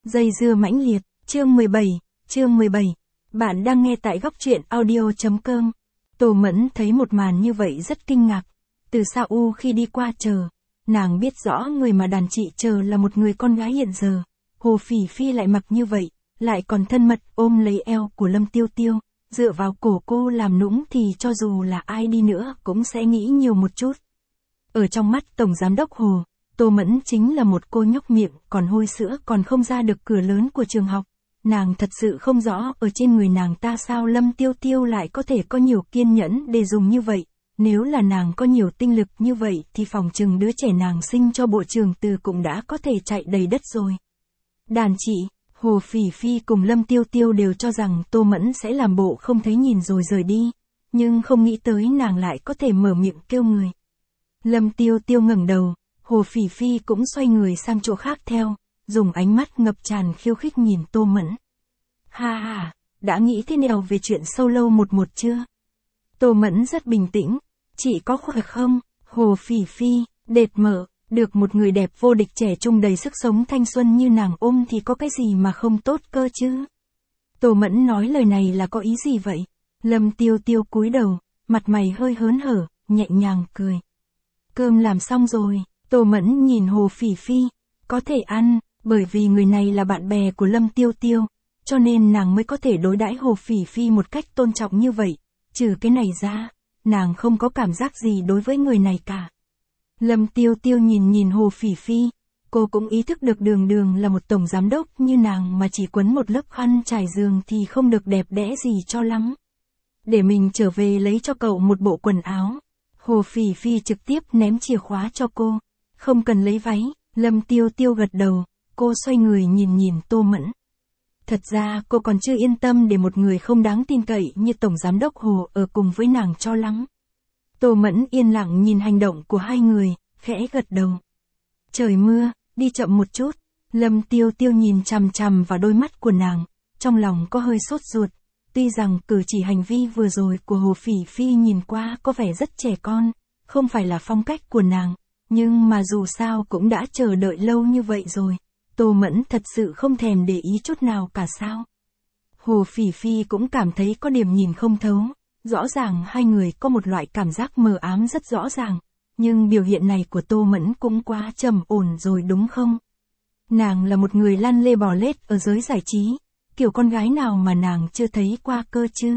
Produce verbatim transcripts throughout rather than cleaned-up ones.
Dây dưa mãnh liệt, chương mười bảy, chương mười bảy. Bạn đang nghe tại góc truyện audio.com. Tô Mẫn thấy một màn như vậy rất kinh ngạc. Từ xa u khi đi qua chờ, nàng biết rõ người mà đàn chị chờ là một người con gái hiện giờ. Hồ Phỉ Phi lại mặc như vậy, lại còn thân mật ôm lấy eo của Lâm Tiêu Tiêu, dựa vào cổ cô làm nũng thì cho dù là ai đi nữa cũng sẽ nghĩ nhiều một chút. Ở trong mắt Tổng Giám đốc Hồ, Tô Mẫn chính là một cô nhóc miệng còn hôi sữa còn không ra được cửa lớn của trường học. Nàng thật sự không rõ ở trên người nàng ta sao Lâm Tiêu Tiêu lại có thể có nhiều kiên nhẫn để dùng như vậy. Nếu là nàng có nhiều tinh lực như vậy thì phòng chừng đứa trẻ nàng sinh cho bộ trưởng Từ cũng đã có thể chạy đầy đất rồi. Đàn chị, Hồ Phỉ Phi cùng Lâm Tiêu Tiêu đều cho rằng Tô Mẫn sẽ làm bộ không thấy nhìn rồi rời đi. Nhưng không nghĩ tới nàng lại có thể mở miệng kêu người. Lâm Tiêu Tiêu ngẩng đầu, Hồ Phỉ Phi cũng xoay người sang chỗ khác theo, dùng ánh mắt ngập tràn khiêu khích nhìn Tô Mẫn. Ha ha, đã nghĩ thế nào về chuyện solo một một chưa? Tô Mẫn rất bình tĩnh, chị có khỏe không? Hồ Phỉ Phi, đệt mở, được một người đẹp vô địch trẻ trung đầy sức sống thanh xuân như nàng ôm thì có cái gì mà không tốt cơ chứ? Tô Mẫn nói lời này là có ý gì vậy? Lâm Tiêu Tiêu cúi đầu, mặt mày hơi hớn hở, nhẹ nhàng cười. Cơm làm xong rồi. Tô Mẫn nhìn Hồ Phỉ Phi, có thể ăn, bởi vì người này là bạn bè của Lâm Tiêu Tiêu, cho nên nàng mới có thể đối đãi Hồ Phỉ Phi một cách tôn trọng như vậy, trừ cái này ra, nàng không có cảm giác gì đối với người này cả. Lâm Tiêu Tiêu nhìn nhìn Hồ Phỉ Phi, cô cũng ý thức được Đường Đường là một tổng giám đốc như nàng mà chỉ quấn một lớp khăn trải giường thì không được đẹp đẽ gì cho lắm. Để mình trở về lấy cho cậu một bộ quần áo. Hồ Phỉ Phi trực tiếp ném chìa khóa cho cô. Không cần lấy váy, Lâm Tiêu Tiêu gật đầu, cô xoay người nhìn nhìn Tô Mẫn. Thật ra cô còn chưa yên tâm để một người không đáng tin cậy như Tổng Giám đốc Hồ ở cùng với nàng cho lắm. Tô Mẫn yên lặng nhìn hành động của hai người, khẽ gật đầu. Trời mưa, đi chậm một chút, Lâm Tiêu Tiêu nhìn chằm chằm vào đôi mắt của nàng, trong lòng có hơi sốt ruột. Tuy rằng cử chỉ hành vi vừa rồi của Hồ Phỉ Phi nhìn qua có vẻ rất trẻ con, không phải là phong cách của nàng. Nhưng mà dù sao cũng đã chờ đợi lâu như vậy rồi, Tô Mẫn thật sự không thèm để ý chút nào cả sao. Hồ Phỉ Phi cũng cảm thấy có điểm nhìn không thấu, rõ ràng hai người có một loại cảm giác mờ ám rất rõ ràng, nhưng biểu hiện này của Tô Mẫn cũng quá trầm ổn rồi đúng không? Nàng là một người lăn lê bò lết ở giới giải trí, kiểu con gái nào mà nàng chưa thấy qua cơ chứ?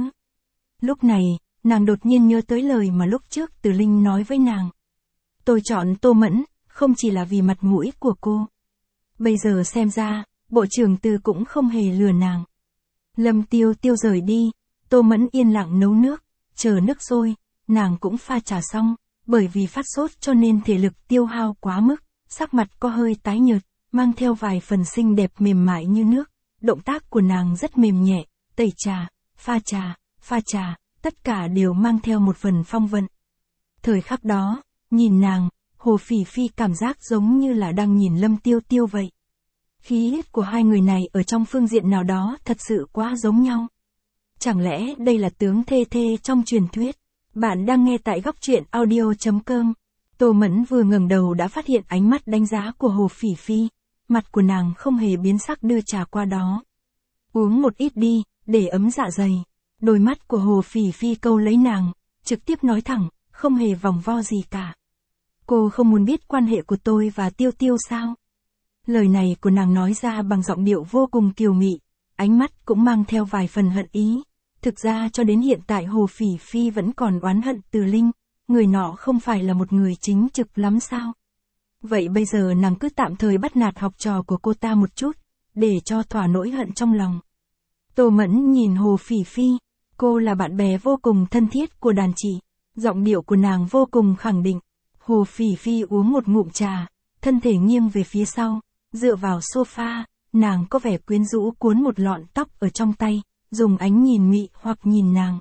Lúc này, nàng đột nhiên nhớ tới lời mà lúc trước Từ Linh nói với nàng. Tôi chọn Tô Mẫn, không chỉ là vì mặt mũi của cô. Bây giờ xem ra, bộ trưởng Từ cũng không hề lừa nàng. Lâm Tiêu Tiêu rời đi, Tô Mẫn yên lặng nấu nước, chờ nước sôi, nàng cũng pha trà xong, bởi vì phát sốt cho nên thể lực tiêu hao quá mức, sắc mặt có hơi tái nhợt, mang theo vài phần xinh đẹp mềm mại như nước. Động tác của nàng rất mềm nhẹ, tẩy trà, pha trà, pha trà, tất cả đều mang theo một phần phong vận. Thời khắc đó, nhìn nàng, Hồ Phỉ Phi cảm giác giống như là đang nhìn Lâm Tiêu Tiêu vậy. Khí huyết của hai người này ở trong phương diện nào đó thật sự quá giống nhau. Chẳng lẽ đây là tướng thê thê trong truyền thuyết? Bạn đang nghe tại góc truyện audio.com. Tô Mẫn vừa ngẩng đầu đã phát hiện ánh mắt đánh giá của Hồ Phỉ Phi. Mặt của nàng không hề biến sắc đưa trà qua đó. Uống một ít đi, để ấm dạ dày. Đôi mắt của Hồ Phỉ Phi câu lấy nàng, trực tiếp nói thẳng, không hề vòng vo gì cả. Cô không muốn biết quan hệ của tôi và Tiêu Tiêu sao? Lời này của nàng nói ra bằng giọng điệu vô cùng kiều mị, ánh mắt cũng mang theo vài phần hận ý. Thực ra cho đến hiện tại Hồ Phỉ Phi vẫn còn oán hận Từ Linh, người nọ không phải là một người chính trực lắm sao? Vậy bây giờ nàng cứ tạm thời bắt nạt học trò của cô ta một chút, để cho thỏa nỗi hận trong lòng. Tô Mẫn nhìn Hồ Phỉ Phi, cô là bạn bè vô cùng thân thiết của đàn chị, giọng điệu của nàng vô cùng khẳng định. Hồ Phỉ Phi uống một ngụm trà, thân thể nghiêng về phía sau, dựa vào sofa, nàng có vẻ quyến rũ cuốn một lọn tóc ở trong tay, dùng ánh nhìn mị hoặc nhìn nàng.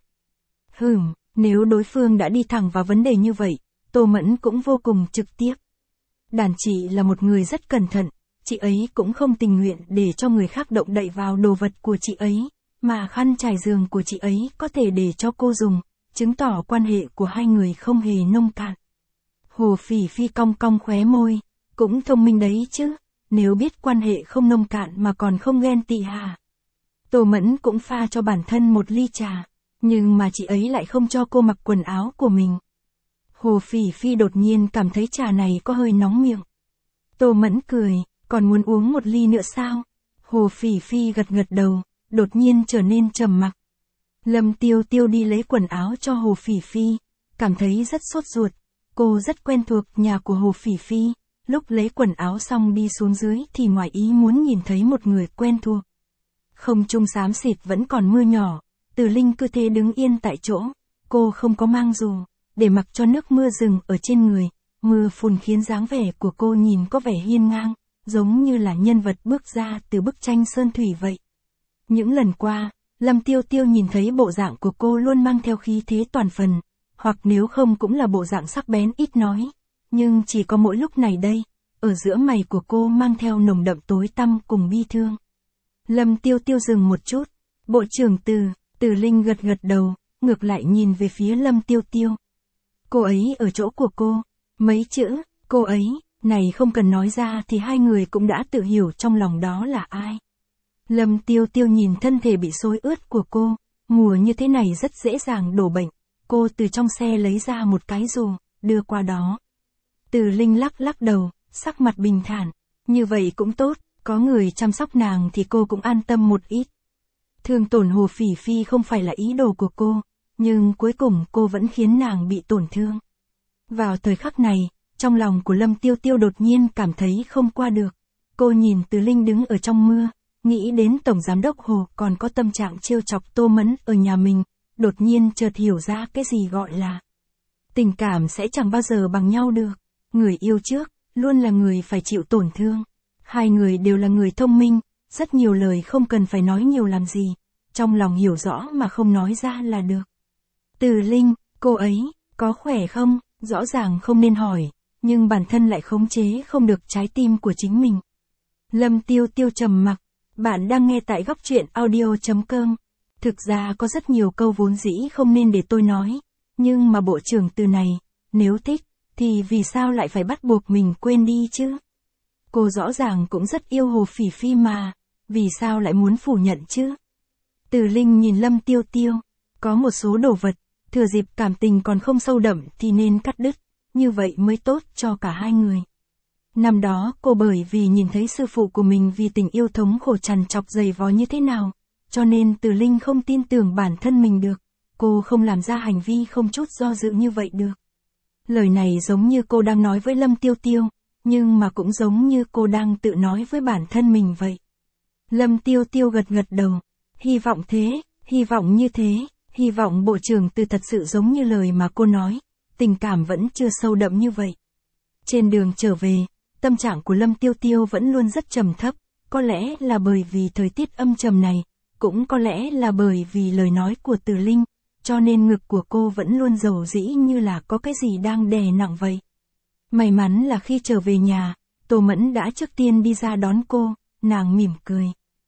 Hừm, nếu đối phương đã đi thẳng vào vấn đề như vậy, Tô Mẫn cũng vô cùng trực tiếp. Đàn chị là một người rất cẩn thận, chị ấy cũng không tình nguyện để cho người khác động đậy vào đồ vật của chị ấy, mà khăn trải giường của chị ấy có thể để cho cô dùng, chứng tỏ quan hệ của hai người không hề nông cạn. Hồ Phỉ Phi cong cong khóe môi, cũng thông minh đấy chứ, nếu biết quan hệ không nông cạn mà còn không ghen tị hả? Tô Mẫn cũng pha cho bản thân một ly trà, nhưng mà chị ấy lại không cho cô mặc quần áo của mình. Hồ Phỉ Phi đột nhiên cảm thấy trà này có hơi nóng miệng. Tô Mẫn cười, còn muốn uống một ly nữa sao? Hồ Phỉ Phi gật gật đầu, đột nhiên trở nên trầm mặc. Lâm Tiêu Tiêu đi lấy quần áo cho Hồ Phỉ Phi, cảm thấy rất sốt ruột. Cô rất quen thuộc nhà của Hồ Phỉ Phi, lúc lấy quần áo xong đi xuống dưới thì ngoài ý muốn nhìn thấy một người quen thuộc. Không trung xám xịt vẫn còn mưa nhỏ, Từ Linh cứ thế đứng yên tại chỗ, cô không có mang dù, để mặc cho nước mưa rừng ở trên người, mưa phùn khiến dáng vẻ của cô nhìn có vẻ hiên ngang, giống như là nhân vật bước ra từ bức tranh sơn thủy vậy. Những lần qua, Lâm Tiêu Tiêu nhìn thấy bộ dạng của cô luôn mang theo khí thế toàn phần, hoặc nếu không cũng là bộ dạng sắc bén ít nói, nhưng chỉ có mỗi lúc này đây, ở giữa mày của cô mang theo nồng đậm tối tăm cùng bi thương. Lâm Tiêu Tiêu dừng một chút, bộ trưởng Từ, Từ Linh gật gật đầu, ngược lại nhìn về phía Lâm Tiêu Tiêu. Cô ấy ở chỗ của cô, mấy chữ, cô ấy, này không cần nói ra thì hai người cũng đã tự hiểu trong lòng đó là ai. Lâm Tiêu Tiêu nhìn thân thể bị xối ướt của cô, mùa như thế này rất dễ dàng đổ bệnh, cô từ trong xe lấy ra một cái dù, đưa qua đó. Từ Linh lắc lắc đầu, sắc mặt bình thản, như vậy cũng tốt, có người chăm sóc nàng thì cô cũng an tâm một ít. Thương tổn Hồ Phỉ Phi không phải là ý đồ của cô, nhưng cuối cùng cô vẫn khiến nàng bị tổn thương. Vào thời khắc này, trong lòng của Lâm Tiêu Tiêu đột nhiên cảm thấy không qua được. Cô nhìn Từ Linh đứng ở trong mưa, nghĩ đến Tổng Giám đốc Hồ còn có tâm trạng trêu chọc Tô Mẫn ở nhà mình, đột nhiên chợt hiểu ra cái gì gọi là tình cảm sẽ chẳng bao giờ bằng nhau được. Người yêu trước, luôn là người phải chịu tổn thương. Hai người đều là người thông minh, rất nhiều lời không cần phải nói nhiều làm gì, trong lòng hiểu rõ mà không nói ra là được. Từ Linh, cô ấy, có khỏe không? Rõ ràng không nên hỏi, nhưng bản thân lại khống chế không được trái tim của chính mình. Lâm Tiêu Tiêu trầm mặc, bạn đang nghe tại góc truyện audio chấm com. Thực ra có rất nhiều câu vốn dĩ không nên để tôi nói, nhưng mà bộ trưởng Từ này, nếu thích, thì vì sao lại phải bắt buộc mình quên đi chứ? Cô rõ ràng cũng rất yêu Hồ Phỉ Phi mà, vì sao lại muốn phủ nhận chứ? Từ Linh nhìn Lâm Tiêu Tiêu, có một số đồ vật, thừa dịp cảm tình còn không sâu đậm thì nên cắt đứt, như vậy mới tốt cho cả hai người. Năm đó cô bởi vì nhìn thấy sư phụ của mình vì tình yêu thống khổ trằn trọc dày vò như thế nào, cho nên Từ Linh không tin tưởng bản thân mình được, cô không làm ra hành vi không chút do dự như vậy được. Lời này giống như cô đang nói với Lâm Tiêu Tiêu, nhưng mà cũng giống như cô đang tự nói với bản thân mình vậy. Lâm Tiêu Tiêu gật gật đầu, hy vọng thế, hy vọng như thế, hy vọng bộ trưởng Từ thật sự giống như lời mà cô nói, tình cảm vẫn chưa sâu đậm như vậy. Trên đường trở về, tâm trạng của Lâm Tiêu Tiêu vẫn luôn rất trầm thấp, có lẽ là bởi vì thời tiết âm trầm này, cũng có lẽ là bởi vì lời nói của Từ Linh, cho nên ngực của cô vẫn luôn dầu dĩ như là có cái gì đang đè nặng vậy. May mắn là khi trở về nhà, Tô Mẫn đã trước tiên đi ra đón cô, nàng mỉm cười.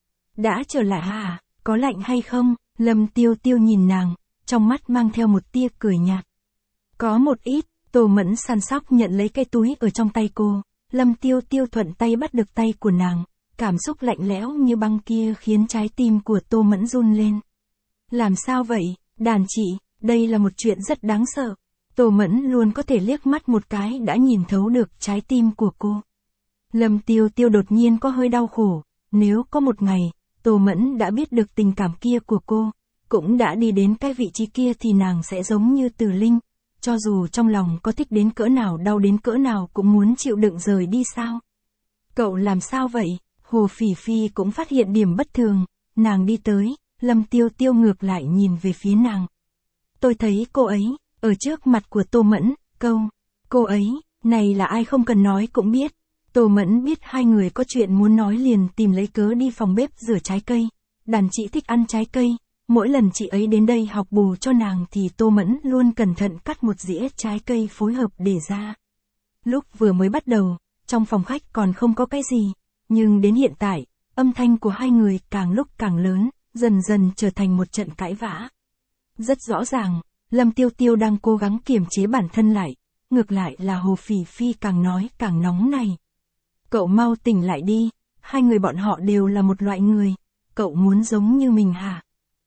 Đã trở lại hả, có lạnh hay không? Lâm Tiêu Tiêu nhìn nàng, trong mắt mang theo một tia cười nhạt. Có một ít, Tô Mẫn săn sóc nhận lấy cái túi ở trong tay cô, Lâm Tiêu Tiêu thuận tay bắt được tay của nàng, cảm xúc lạnh lẽo như băng kia khiến trái tim của Tô Mẫn run lên. Làm sao vậy, đàn chị, đây là một chuyện rất đáng sợ. Tô Mẫn luôn có thể liếc mắt một cái đã nhìn thấu được trái tim của cô. Lâm Tiêu Tiêu đột nhiên có hơi đau khổ, nếu có một ngày, Tô Mẫn đã biết được tình cảm kia của cô, cũng đã đi đến cái vị trí kia thì nàng sẽ giống như Từ Linh, cho dù trong lòng có thích đến cỡ nào đau đến cỡ nào cũng muốn chịu đựng rời đi sao. Cậu làm sao vậy? Hồ Phỉ Phi cũng phát hiện điểm bất thường, nàng đi tới, Lâm Tiêu Tiêu ngược lại nhìn về phía nàng. Tôi thấy cô ấy, ở trước mặt của Tô Mẫn, câu, cô ấy, này là ai không cần nói cũng biết. Tô Mẫn biết hai người có chuyện muốn nói liền tìm lấy cớ đi phòng bếp rửa trái cây. Đàn chị thích ăn trái cây, mỗi lần chị ấy đến đây học bù cho nàng thì Tô Mẫn luôn cẩn thận cắt một dĩa trái cây phối hợp để ra. Lúc vừa mới bắt đầu, trong phòng khách còn không có cái gì, nhưng đến hiện tại, âm thanh của hai người càng lúc càng lớn, dần dần trở thành một trận cãi vã. Rất rõ ràng, Lâm Tiêu Tiêu đang cố gắng kiềm chế bản thân lại, ngược lại là Hồ Phỉ Phi càng nói càng nóng này. Cậu mau tỉnh lại đi, hai người bọn họ đều là một loại người, cậu muốn giống như mình hả?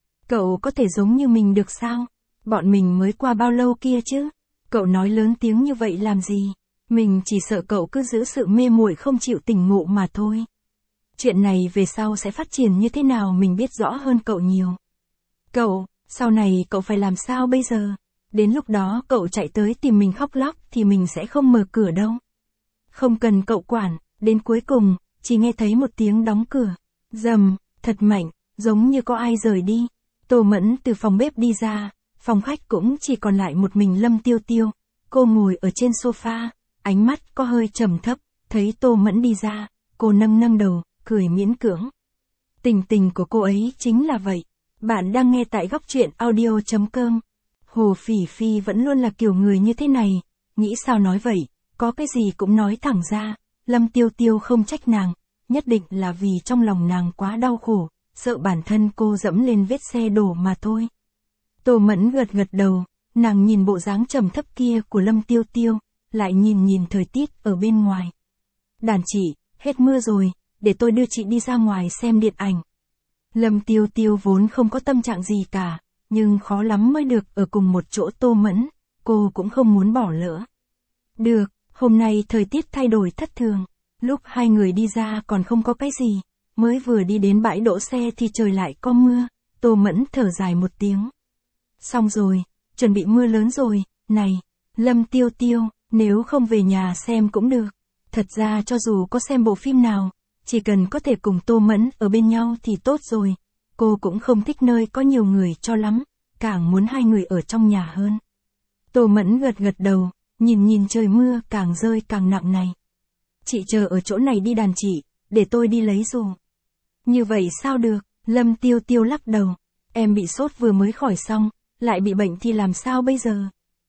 Cậu có thể giống như mình được sao? Bọn mình mới qua bao lâu kia chứ? Cậu nói lớn tiếng như vậy làm gì? Mình chỉ sợ cậu cứ giữ sự mê muội không chịu tỉnh ngộ mà thôi. Chuyện này về sau sẽ phát triển như thế nào mình biết rõ hơn cậu nhiều. Cậu, sau này cậu phải làm sao bây giờ? Đến lúc đó cậu chạy tới tìm mình khóc lóc thì mình sẽ không mở cửa đâu. Không cần cậu quản, đến cuối cùng, chỉ nghe thấy một tiếng đóng cửa. Rầm, thật mạnh, giống như có ai rời đi. Tô Mẫn từ phòng bếp đi ra, phòng khách cũng chỉ còn lại một mình Lâm Tiêu Tiêu. Cô ngồi ở trên sofa, ánh mắt có hơi trầm thấp, thấy Tô Mẫn đi ra, cô nâng nâng đầu, cười miễn cưỡng. Tình tình của cô ấy chính là vậy. Bạn đang nghe tại góc truyện audio chấm com. Hồ Phỉ Phi vẫn luôn là kiểu người như thế này, nghĩ sao nói vậy, có cái gì cũng nói thẳng ra. Lâm Tiêu Tiêu không trách nàng, nhất định là vì trong lòng nàng quá đau khổ, sợ bản thân cô dẫm lên vết xe đổ mà thôi. Tô Mẫn gật gật đầu, nàng nhìn bộ dáng trầm thấp kia của Lâm Tiêu Tiêu, lại nhìn nhìn thời tiết ở bên ngoài. Đàn chị, hết mưa rồi, để tôi đưa chị đi ra ngoài xem điện ảnh. Lâm Tiêu Tiêu vốn không có tâm trạng gì cả, nhưng khó lắm mới được ở cùng một chỗ Tô Mẫn, cô cũng không muốn bỏ lỡ. Được, hôm nay thời tiết thay đổi thất thường, lúc hai người đi ra còn không có cái gì, mới vừa đi đến bãi đỗ xe thì trời lại có mưa, Tô Mẫn thở dài một tiếng. Xong rồi, chuẩn bị mưa lớn rồi, này, Lâm Tiêu Tiêu, nếu không về nhà xem cũng được. Thật ra cho dù có xem bộ phim nào, chỉ cần có thể cùng Tô Mẫn ở bên nhau thì tốt rồi. Cô cũng không thích nơi có nhiều người cho lắm, càng muốn hai người ở trong nhà hơn. Tô Mẫn gật gật đầu, nhìn nhìn trời mưa càng rơi càng nặng này. Chị chờ ở chỗ này đi đàn chị, để tôi đi lấy dù. Như vậy sao được, Lâm Tiêu Tiêu lắc đầu. Em bị sốt vừa mới khỏi xong, lại bị bệnh thì làm sao bây giờ?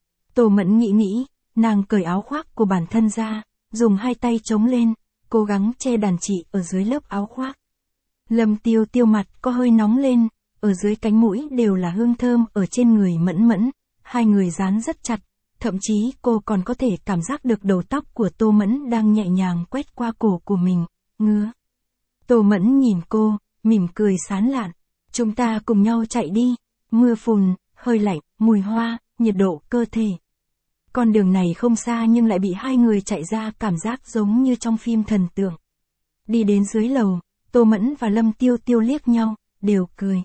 Tô Mẫn nghĩ nghĩ, nàng cởi áo khoác của bản thân ra, dùng hai tay chống lên, cố gắng che đàn chị ở dưới lớp áo khoác. Lâm Tiêu Tiêu mặt có hơi nóng lên, ở dưới cánh mũi đều là hương thơm ở trên người Mẫn Mẫn, hai người dán rất chặt, thậm chí cô còn có thể cảm giác được đầu tóc của Tô Mẫn đang nhẹ nhàng quét qua cổ của mình, ngứa. Tô Mẫn nhìn cô, mỉm cười sán lạn, chúng ta cùng nhau chạy đi, mưa phùn, hơi lạnh, mùi hoa, nhiệt độ cơ thể. Con đường này không xa nhưng lại bị hai người chạy ra cảm giác giống như trong phim thần tượng. Đi đến dưới lầu, Tô Mẫn và Lâm Tiêu Tiêu liếc nhau, đều cười.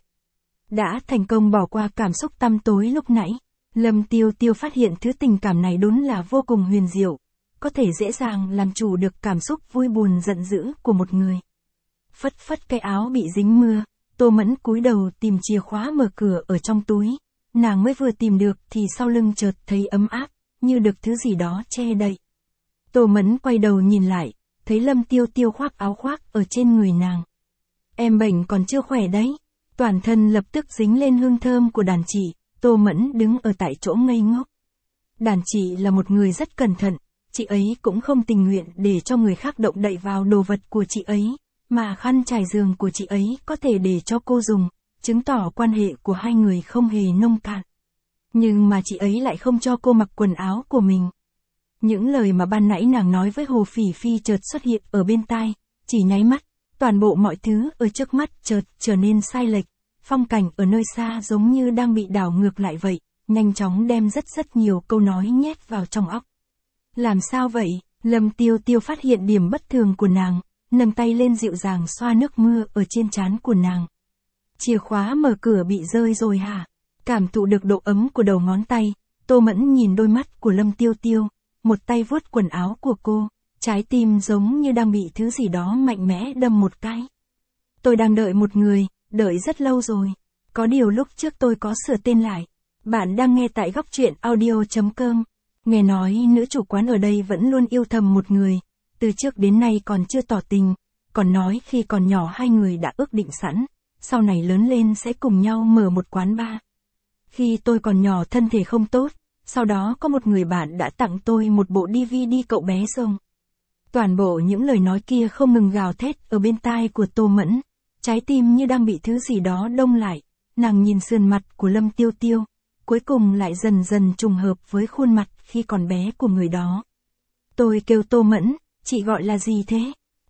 Đã thành công bỏ qua cảm xúc tăm tối lúc nãy, Lâm Tiêu Tiêu phát hiện thứ tình cảm này đúng là vô cùng huyền diệu, có thể dễ dàng làm chủ được cảm xúc vui buồn giận dữ của một người. Phất phất cái áo bị dính mưa, Tô Mẫn cúi đầu tìm chìa khóa mở cửa ở trong túi, nàng mới vừa tìm được thì sau lưng chợt thấy ấm áp, như được thứ gì đó che đậy. Tô Mẫn quay đầu nhìn lại, thấy Lâm Tiêu Tiêu khoác áo khoác ở trên người nàng. Em bệnh còn chưa khỏe đấy. Toàn thân lập tức dính lên hương thơm của đàn chị, Tô Mẫn đứng ở tại chỗ ngây ngốc. Đàn chị là một người rất cẩn thận, chị ấy cũng không tình nguyện để cho người khác động đậy vào đồ vật của chị ấy, mà khăn trải giường của chị ấy có thể để cho cô dùng, chứng tỏ quan hệ của hai người không hề nông cạn. Nhưng mà chị ấy lại không cho cô mặc quần áo của mình. Những lời mà ban nãy nàng nói với Hồ Phỉ Phi chợt xuất hiện ở bên tai, chỉ nháy mắt, toàn bộ mọi thứ ở trước mắt chợt trở nên sai lệch, phong cảnh ở nơi xa giống như đang bị đảo ngược lại vậy, nhanh chóng đem rất rất nhiều câu nói nhét vào trong óc. Làm sao vậy? Lâm Tiêu Tiêu phát hiện điểm bất thường của nàng, nâng tay lên dịu dàng xoa nước mưa ở trên trán của nàng. Chìa khóa mở cửa bị rơi rồi hả? Cảm thụ được độ ấm của đầu ngón tay, Tô Mẫn nhìn đôi mắt của Lâm Tiêu Tiêu, một tay vuốt quần áo của cô, trái tim giống như đang bị thứ gì đó mạnh mẽ đâm một cái. Tôi đang đợi một người, đợi rất lâu rồi. Có điều lúc trước tôi có sửa tên lại. Bạn đang nghe tại góc truyện audio chấm com. Nghe nói nữ chủ quán ở đây vẫn luôn yêu thầm một người, từ trước đến nay còn chưa tỏ tình, còn nói khi còn nhỏ hai người đã ước định sẵn, sau này lớn lên sẽ cùng nhau mở một quán bar. Khi tôi còn nhỏ thân thể không tốt, sau đó có một người bạn đã tặng tôi một bộ đê vê đê cậu bé rồng. Toàn bộ những lời nói kia không ngừng gào thét ở bên tai của Tô Mẫn, trái tim như đang bị thứ gì đó đông lại, nàng nhìn sườn mặt của Lâm Tiêu Tiêu, cuối cùng lại dần dần trùng hợp với khuôn mặt khi còn bé của người đó. Tôi kêu Tô Mẫn, chị gọi là gì thế?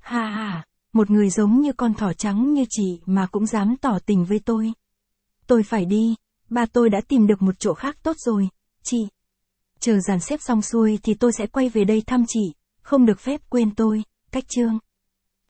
Ha ha, một người giống như con thỏ trắng như chị mà cũng dám tỏ tình với tôi. Tôi phải đi, ba tôi đã tìm được một chỗ khác tốt rồi, chị. Chờ dàn xếp xong xuôi thì tôi sẽ quay về đây thăm chị, không được phép quên tôi, Cách Trương.